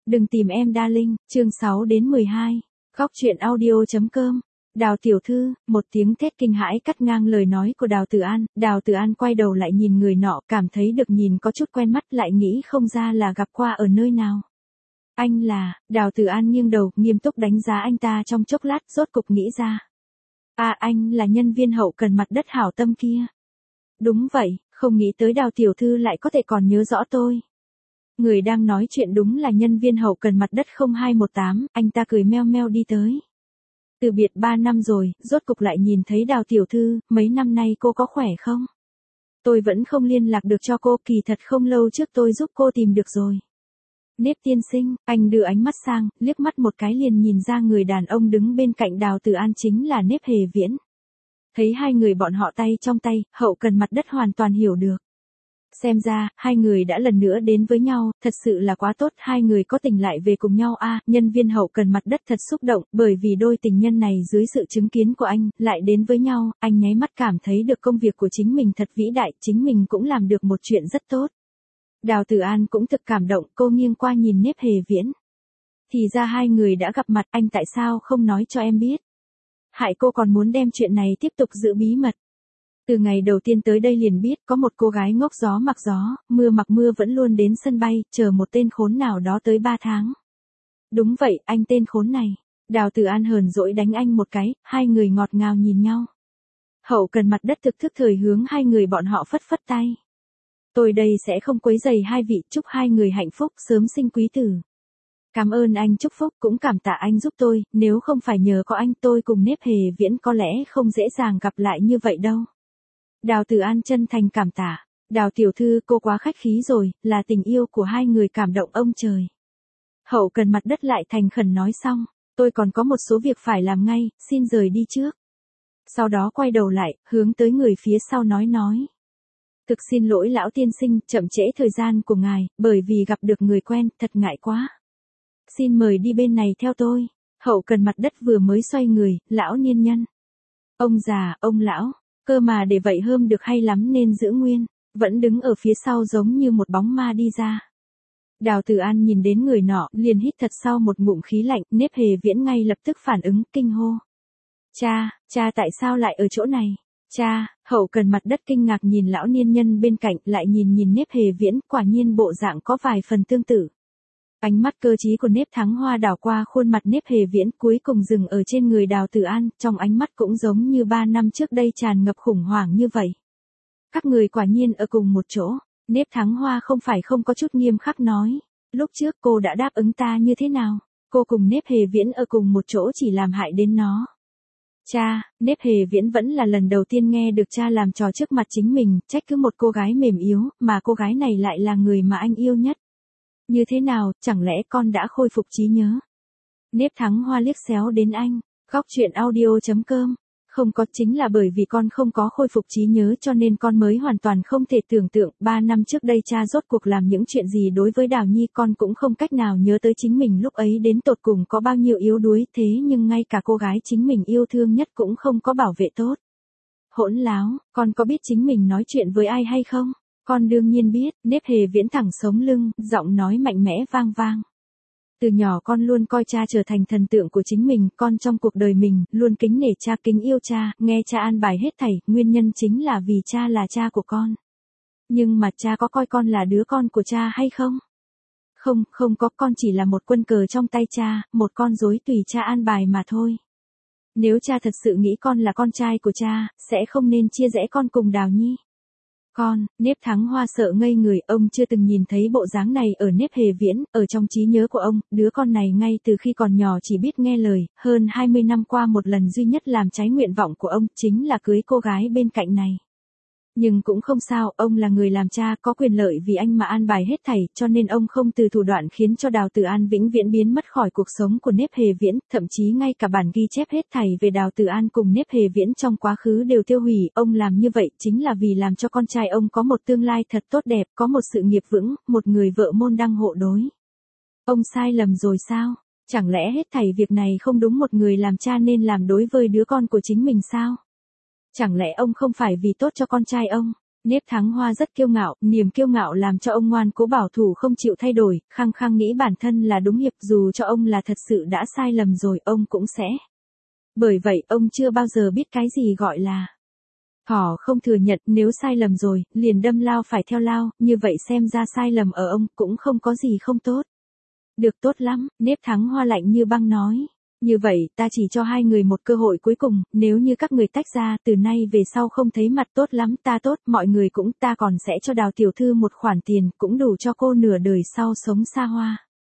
Đừng tìm em darling, chương 6 đến 12. Góc truyện audio.com. Đào tiểu thư, một tiếng thét kinh hãi cắt ngang lời nói của Đào Tử An. Đào Tử An quay đầu lại nhìn người nọ, cảm thấy được nhìn có chút quen mắt, lại nghĩ không ra là gặp qua ở nơi nào. Anh là, Đào Tử An nghiêng đầu, nghiêm túc đánh giá anh ta trong chốc lát, rốt cục nghĩ ra. À, anh là nhân viên hậu cần mặt đất hảo tâm kia. Đúng vậy, không nghĩ tới Đào tiểu thư lại có thể còn nhớ rõ tôi. Người đang nói chuyện đúng là nhân viên hậu cần mặt đất 0218, anh ta cười meo meo đi tới. Từ biệt 3 năm rồi, rốt cục lại nhìn thấy Đào tiểu thư, mấy năm nay cô có khỏe không? Tôi vẫn không liên lạc được cho cô, kỳ thật không lâu trước tôi giúp cô tìm được rồi. Nếp tiên sinh, anh đưa ánh mắt sang, liếc mắt một cái liền nhìn ra người đàn ông đứng bên cạnh Đào Tử An chính là Nếp Hề Viễn. Thấy hai người bọn họ tay trong tay, hậu cần mặt đất hoàn toàn hiểu được. Xem ra, hai người đã lần nữa đến với nhau, thật sự là quá tốt, hai người có tình lại về cùng nhau a. Nhân viên hậu cần mặt đất thật xúc động, bởi vì đôi tình nhân này dưới sự chứng kiến của anh, lại đến với nhau, anh nháy mắt cảm thấy được công việc của chính mình thật vĩ đại, chính mình cũng làm được một chuyện rất tốt. Đào Tử An cũng thực cảm động, cô nghiêng qua nhìn Nếp Hề Viễn. Thì ra hai người đã gặp mặt, anh tại sao không nói cho em biết? Hại cô còn muốn đem chuyện này tiếp tục giữ bí mật. Từ ngày đầu tiên tới đây liền biết có một cô gái ngốc gió mặc gió, mưa mặc mưa vẫn luôn đến sân bay, chờ một tên khốn nào đó tới 3 tháng. Đúng vậy, anh tên khốn này. Đào Tử An hờn dỗi đánh anh một cái, hai người ngọt ngào nhìn nhau. Hậu cần mặt đất thực thức thời hướng hai người bọn họ phất phất tay. Tôi đây sẽ không quấy rầy hai vị, chúc hai người hạnh phúc, sớm sinh quý tử. Cảm ơn anh chúc phúc, cũng cảm tạ anh giúp tôi, nếu không phải nhờ có anh tôi cùng Nếp Hề Viễn có lẽ không dễ dàng gặp lại như vậy đâu. Đào Tử An chân thành cảm tạ. Đào tiểu thư, cô quá khách khí rồi, là tình yêu của hai người cảm động ông trời. Hậu cần mặt đất lại thành khẩn nói xong, tôi còn có một số việc phải làm ngay, xin rời đi trước. Sau đó quay đầu lại, hướng tới người phía sau nói. Thực xin lỗi lão tiên sinh, chậm trễ thời gian của ngài, bởi vì gặp được người quen, thật ngại quá. Xin mời đi bên này theo tôi. Hậu cần mặt đất vừa mới xoay người, lão niên nhân. Ông già, ông lão, cơ mà để vậy hôm được hay lắm nên giữ nguyên, vẫn đứng ở phía sau giống như một bóng ma đi ra. Đào Tử An nhìn đến người nọ, liền hít thật sau một ngụm khí lạnh, Nếp Hề Viễn ngay lập tức phản ứng, kinh hô. Cha tại sao lại ở chỗ này? Cha, hậu cần mặt đất kinh ngạc nhìn lão niên nhân bên cạnh, lại nhìn Nếp Hề Viễn, quả nhiên bộ dạng có vài phần tương tự. Ánh mắt cơ trí của Nếp Thắng Hoa đảo qua khuôn mặt Nếp Hề Viễn, cuối cùng dừng ở trên người Đào Tử An, trong ánh mắt cũng giống như 3 năm trước đây tràn ngập khủng hoảng như vậy. Các người quả nhiên ở cùng một chỗ. Nếp Thắng Hoa không phải không có chút nghiêm khắc nói. Lúc trước cô đã đáp ứng ta như thế nào? Cô cùng Nếp Hề Viễn ở cùng một chỗ chỉ làm hại đến nó. Cha, Nếp Hề Viễn vẫn là lần đầu tiên nghe được cha làm trò trước mặt chính mình, trách cứ một cô gái mềm yếu, mà cô gái này lại là người mà anh yêu nhất. Như thế nào, chẳng lẽ con đã khôi phục trí nhớ? Nếp Thắng Hoa liếc xéo đến anh. Góc truyện audio.com. Không có, chính là bởi vì con không có khôi phục trí nhớ cho nên con mới hoàn toàn không thể tưởng tượng 3 năm trước đây cha rốt cuộc làm những chuyện gì đối với Đào Nhi, con cũng không cách nào nhớ tới chính mình lúc ấy đến tột cùng có bao nhiêu yếu đuối, thế nhưng ngay cả cô gái chính mình yêu thương nhất cũng không có bảo vệ tốt. Hỗn láo, con có biết chính mình nói chuyện với ai hay không? Con đương nhiên biết. Nếp Hề Viễn thẳng sống lưng, giọng nói mạnh mẽ vang vang. Từ nhỏ con luôn coi cha trở thành thần tượng của chính mình, con trong cuộc đời mình, luôn kính nể cha, kính yêu cha, nghe cha an bài hết thảy, nguyên nhân chính là vì cha là cha của con. Nhưng mà cha có coi con là đứa con của cha hay không? Không có, con chỉ là một quân cờ trong tay cha, một con rối tùy cha an bài mà thôi. Nếu cha thật sự nghĩ con là con trai của cha, sẽ không nên chia rẽ con cùng Đào Nhi. Con, Nếp Thắng Hoa sợ ngây người, ông chưa từng nhìn thấy bộ dáng này ở Nếp Hề Viễn, ở trong trí nhớ của ông, đứa con này ngay từ khi còn nhỏ chỉ biết nghe lời, hơn 20 năm qua một lần duy nhất làm trái nguyện vọng của ông, chính là cưới cô gái bên cạnh này. Nhưng cũng không sao, ông là người làm cha, có quyền lợi vì anh mà an bài hết thảy, cho nên ông không từ thủ đoạn khiến cho Đào Tử An vĩnh viễn biến mất khỏi cuộc sống của Nếp Hề Viễn, thậm chí ngay cả bản ghi chép hết thảy về Đào Tử An cùng Nếp Hề Viễn trong quá khứ đều tiêu hủy, ông làm như vậy chính là vì làm cho con trai ông có một tương lai thật tốt đẹp, có một sự nghiệp vững, một người vợ môn đăng hộ đối. Ông sai lầm rồi sao? Chẳng lẽ hết thảy việc này không đúng một người làm cha nên làm đối với đứa con của chính mình sao? Chẳng lẽ ông không phải vì tốt cho con trai ông, Nếp Thắng Hoa rất kiêu ngạo, niềm kiêu ngạo làm cho ông ngoan cố bảo thủ không chịu thay đổi, khăng khăng nghĩ bản thân là đúng hiệp, dù cho ông là thật sự đã sai lầm rồi, ông cũng sẽ. Bởi vậy ông chưa bao giờ biết cái gì gọi là họ không thừa nhận, nếu sai lầm rồi, liền đâm lao phải theo lao, như vậy xem ra sai lầm ở ông cũng không có gì không tốt. Được, tốt lắm, Nếp Thắng Hoa lạnh như băng nói. Như vậy, ta chỉ cho hai người một cơ hội cuối cùng, nếu như các người tách ra, từ nay về sau không thấy mặt, tốt lắm, ta tốt, mọi người cũng, ta còn sẽ cho Đào tiểu thư một khoản tiền, cũng đủ cho cô nửa đời sau sống xa hoa.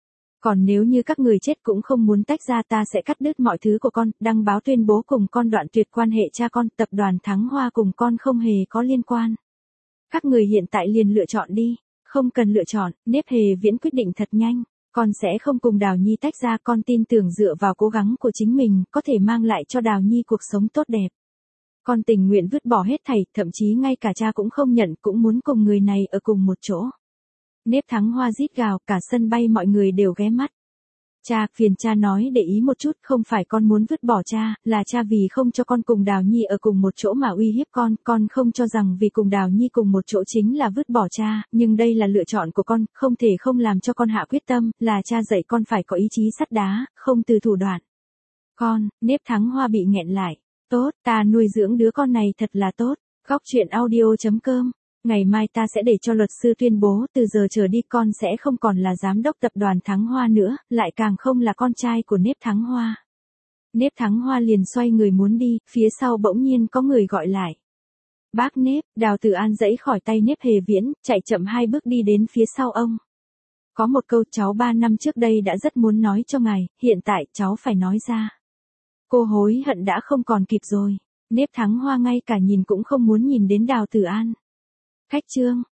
Còn nếu như các người chết cũng không muốn tách ra, ta sẽ cắt đứt mọi thứ của con, đăng báo tuyên bố cùng con đoạn tuyệt quan hệ cha con, tập đoàn Thắng Hoa cùng con không hề có liên quan. Các người hiện tại liền lựa chọn đi. Không cần lựa chọn, Nếp Hề Viễn quyết định thật nhanh. Con sẽ không cùng Đào Nhi tách ra, con tin tưởng dựa vào cố gắng của chính mình, có thể mang lại cho Đào Nhi cuộc sống tốt đẹp. Con tình nguyện vứt bỏ hết thảy, thậm chí ngay cả cha cũng không nhận, cũng muốn cùng người này ở cùng một chỗ. Nếp Thắng Hoa rít gào, cả sân bay mọi người đều ghé mắt. Cha, phiền cha nói để ý một chút, không phải con muốn vứt bỏ cha, là cha vì không cho con cùng Đào Nhi ở cùng một chỗ mà uy hiếp con không cho rằng vì cùng Đào Nhi cùng một chỗ chính là vứt bỏ cha, nhưng đây là lựa chọn của con, không thể không làm cho con hạ quyết tâm, là cha dạy con phải có ý chí sắt đá, không từ thủ đoạn. Con, Nếp Thắng Hoa bị nghẹn lại. Tốt, ta nuôi dưỡng đứa con này thật là tốt. Góc truyện audio.com. Ngày mai ta sẽ để cho luật sư tuyên bố, từ giờ trở đi con sẽ không còn là giám đốc tập đoàn Thắng Hoa nữa, lại càng không là con trai của Nếp Thắng Hoa. Nếp Thắng Hoa liền xoay người muốn đi, phía sau bỗng nhiên có người gọi lại. Bác Nếp, Đào Tử An giãy khỏi tay Nếp Hề Viễn, chạy chậm 2 bước đi đến phía sau ông. Có một câu cháu 3 năm trước đây đã rất muốn nói cho ngài, hiện tại cháu phải nói ra. Cô hối hận đã không còn kịp rồi. Nếp Thắng Hoa ngay cả nhìn cũng không muốn nhìn đến Đào Tử An. Khách trương,